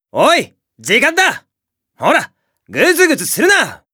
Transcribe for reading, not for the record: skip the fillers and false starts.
おい、時間だ。ほら、ぐずぐずするな。